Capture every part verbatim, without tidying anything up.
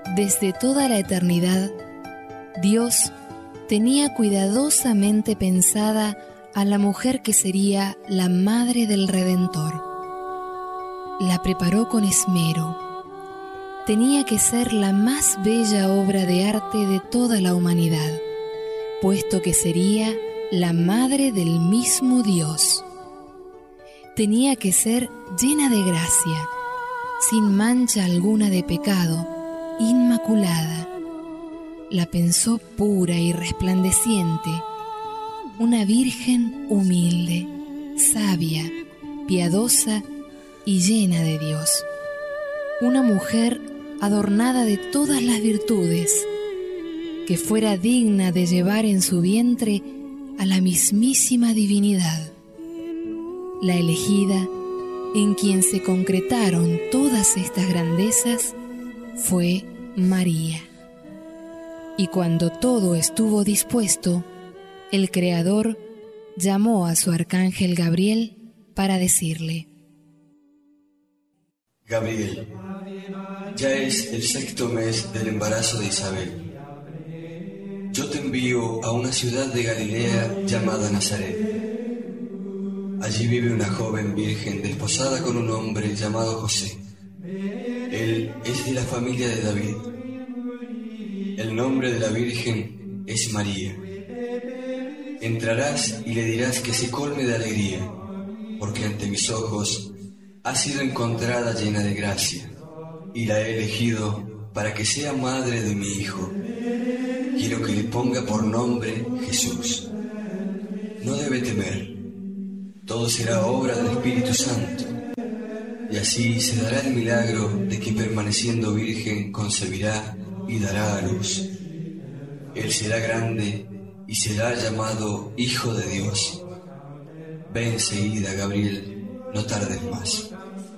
Desde toda la eternidad, Dios tenía cuidadosamente pensada a la mujer que sería la madre del Redentor. La preparó con esmero. Tenía que ser la más bella obra de arte de toda la humanidad, puesto que sería la madre del mismo Dios. Tenía que ser llena de gracia, sin mancha alguna de pecado, inmaculada. La pensó pura y resplandeciente, una virgen humilde, sabia, piadosa y llena de Dios. Una mujer adornada de todas las virtudes, que fuera digna de llevar en su vientre a la mismísima divinidad. La elegida, en quien se concretaron todas estas grandezas, fue María. Y cuando todo estuvo dispuesto, el Creador llamó a su arcángel Gabriel para decirle: Gabriel, ya es el sexto mes del embarazo de Isabel. Yo te envío a una ciudad de Galilea llamada Nazaret. Allí vive una joven virgen desposada con un hombre llamado José. Él es de la familia de David. El nombre de la virgen es María. Entrarás y le dirás que se colme de alegría, porque ante mis ojos ha sido encontrada llena de gracia, y la he elegido para que sea madre de mi hijo. Quiero que le ponga por nombre Jesús. No debe temer. Todo será obra del Espíritu Santo, y así se dará el milagro de que permaneciendo virgen concebirá y dará a luz. Él será grande y será llamado Hijo de Dios. Ve enseguida, Gabriel, no tardes más.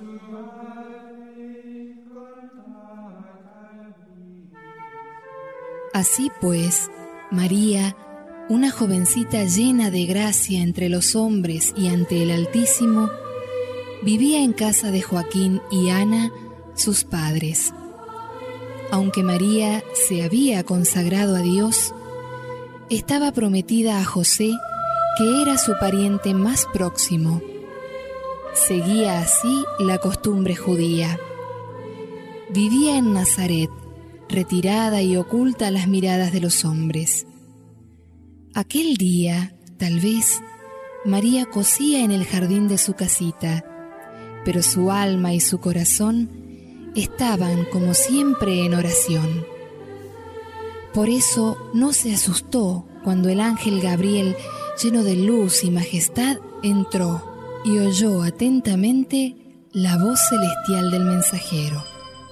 Así pues, María, una jovencita llena de gracia entre los hombres y ante el Altísimo, vivía en casa de Joaquín y Ana, sus padres. Aunque María se había consagrado a Dios, estaba prometida a José, que era su pariente más próximo. Seguía así la costumbre judía. Vivía en Nazaret, retirada y oculta a las miradas de los hombres. Aquel día, tal vez, María cosía en el jardín de su casita, pero su alma y su corazón estaban como siempre en oración. Por eso no se asustó cuando el ángel Gabriel, lleno de luz y majestad, entró y oyó atentamente la voz celestial del mensajero.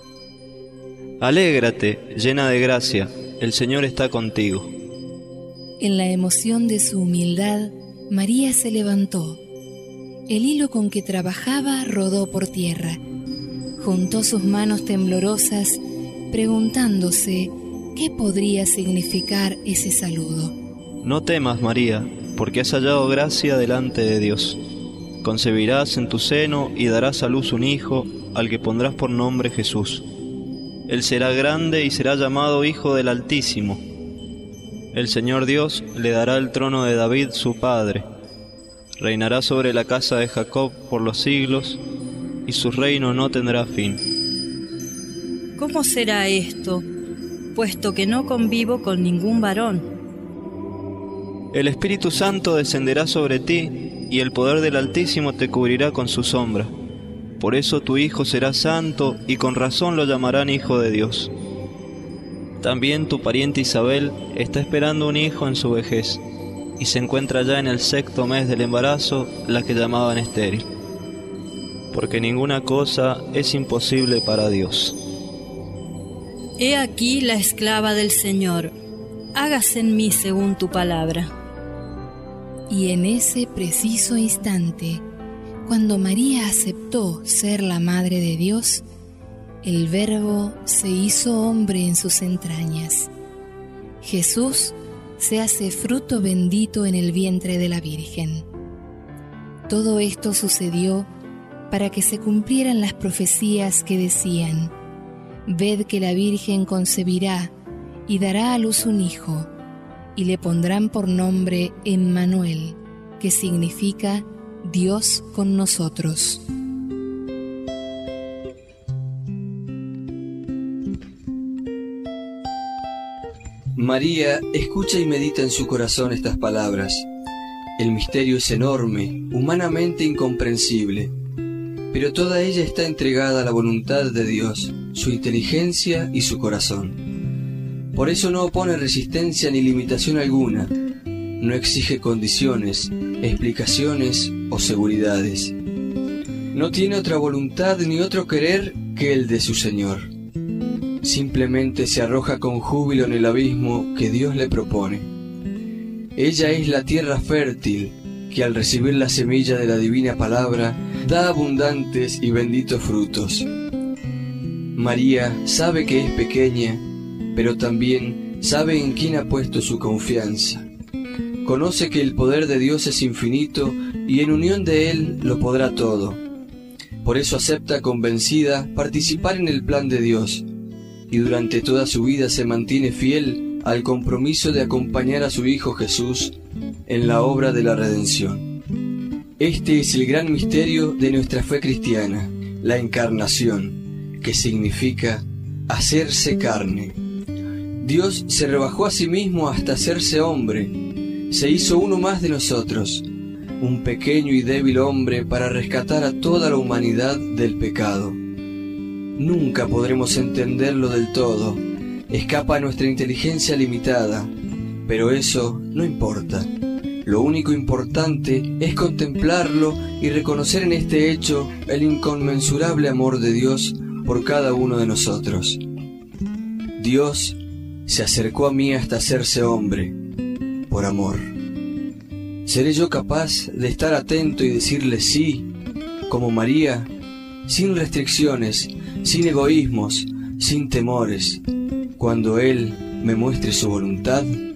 Alégrate, llena de gracia, el Señor está contigo. En la emoción de su humildad, María se levantó. El hilo con que trabajaba rodó por tierra. Juntó sus manos temblorosas, preguntándose qué podría significar ese saludo. No temas, María, porque has hallado gracia delante de Dios. Concebirás en tu seno y darás a luz un hijo, al que pondrás por nombre Jesús. Él será grande y será llamado Hijo del Altísimo. El Señor Dios le dará el trono de David su padre. Reinará sobre la casa de Jacob por los siglos, y su reino no tendrá fin. ¿Cómo será esto, puesto que no convivo con ningún varón? El Espíritu Santo descenderá sobre ti, y el poder del Altísimo te cubrirá con su sombra. Por eso tu hijo será santo, y con razón lo llamarán Hijo de Dios. También tu pariente Isabel está esperando un hijo en su vejez, y se encuentra ya en el sexto mes del embarazo, la que llamaban estéril. Porque ninguna cosa es imposible para Dios. He aquí la esclava del Señor, hágase en mí según tu palabra. Y en ese preciso instante, cuando María aceptó ser la Madre de Dios, el Verbo se hizo hombre en sus entrañas. Jesús se hace fruto bendito en el vientre de la Virgen. Todo esto sucedió para que se cumplieran las profecías que decían: ved que la Virgen concebirá y dará a luz un hijo, y le pondrán por nombre Emmanuel, que significa Dios con nosotros. María escucha y medita en su corazón estas palabras. El misterio es enorme, humanamente incomprensible, pero toda ella está entregada a la voluntad de Dios, su inteligencia y su corazón. Por eso no opone resistencia ni limitación alguna, no exige condiciones, explicaciones o seguridades. No tiene otra voluntad ni otro querer que el de su Señor. Simplemente se arroja con júbilo en el abismo que Dios le propone. Ella es la tierra fértil que al recibir la semilla de la divina palabra da abundantes y benditos frutos. María sabe que es pequeña, pero también sabe en quién ha puesto su confianza. Conoce que el poder de Dios es infinito y en unión de Él lo podrá todo. Por eso acepta convencida participar en el plan de Dios, y durante toda su vida se mantiene fiel al compromiso de acompañar a su Hijo Jesús en la obra de la redención. Este es el gran misterio de nuestra fe cristiana, la encarnación, que significa hacerse carne. Dios se rebajó a sí mismo hasta hacerse hombre, se hizo uno más de nosotros, un pequeño y débil hombre para rescatar a toda la humanidad del pecado. Nunca podremos entenderlo del todo, escapa a nuestra inteligencia limitada, pero eso no importa. Lo único importante es contemplarlo y reconocer en este hecho el inconmensurable amor de Dios por cada uno de nosotros. Dios se acercó a mí hasta hacerse hombre, por amor. ¿Seré yo capaz de estar atento y decirle sí, como María, sin restricciones, sin egoísmos, sin temores, cuando Él me muestre su voluntad?